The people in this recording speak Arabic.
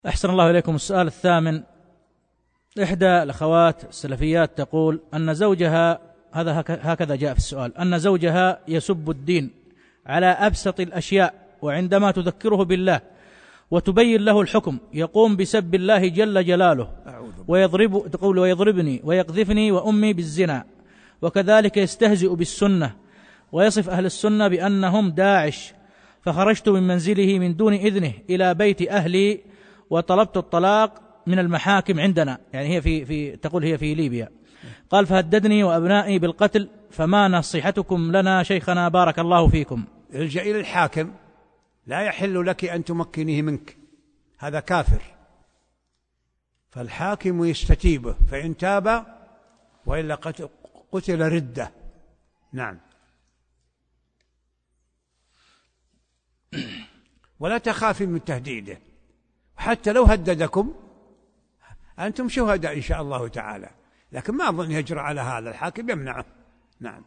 أحسن الله إليكم. السؤال الثامن: إحدى الأخوات السلفيات تقول أن زوجها، هكذا جاء في السؤال، أن زوجها يسب الدين على أبسط الأشياء، وعندما تذكره بالله وتبين له الحكم يقوم بسب الله جل جلاله، ويضربني ويقذفني وأمي بالزنا، وكذلك يستهزئ بالسنة ويصف أهل السنة بأنهم داعش. فخرجت من منزله من دون إذنه إلى بيت أهلي وطلبت الطلاق من المحاكم عندنا، يعني هي تقول هي في ليبيا. قال: فهددني وأبنائي بالقتل، فما نصيحتكم لنا شيخنا بارك الله فيكم؟ الجأ إلى الحاكم، لا يحل لك أن تمكنيه منك، هذا كافر، فالحاكم يستتيبه، فإن تاب وإلا قتل ردة. نعم. ولا تخافي من تهديده، حتى لو هددكم أنتم شهداء إن شاء الله تعالى، لكن ما أظن يجرى على هذا، الحاكم يمنعه. نعم.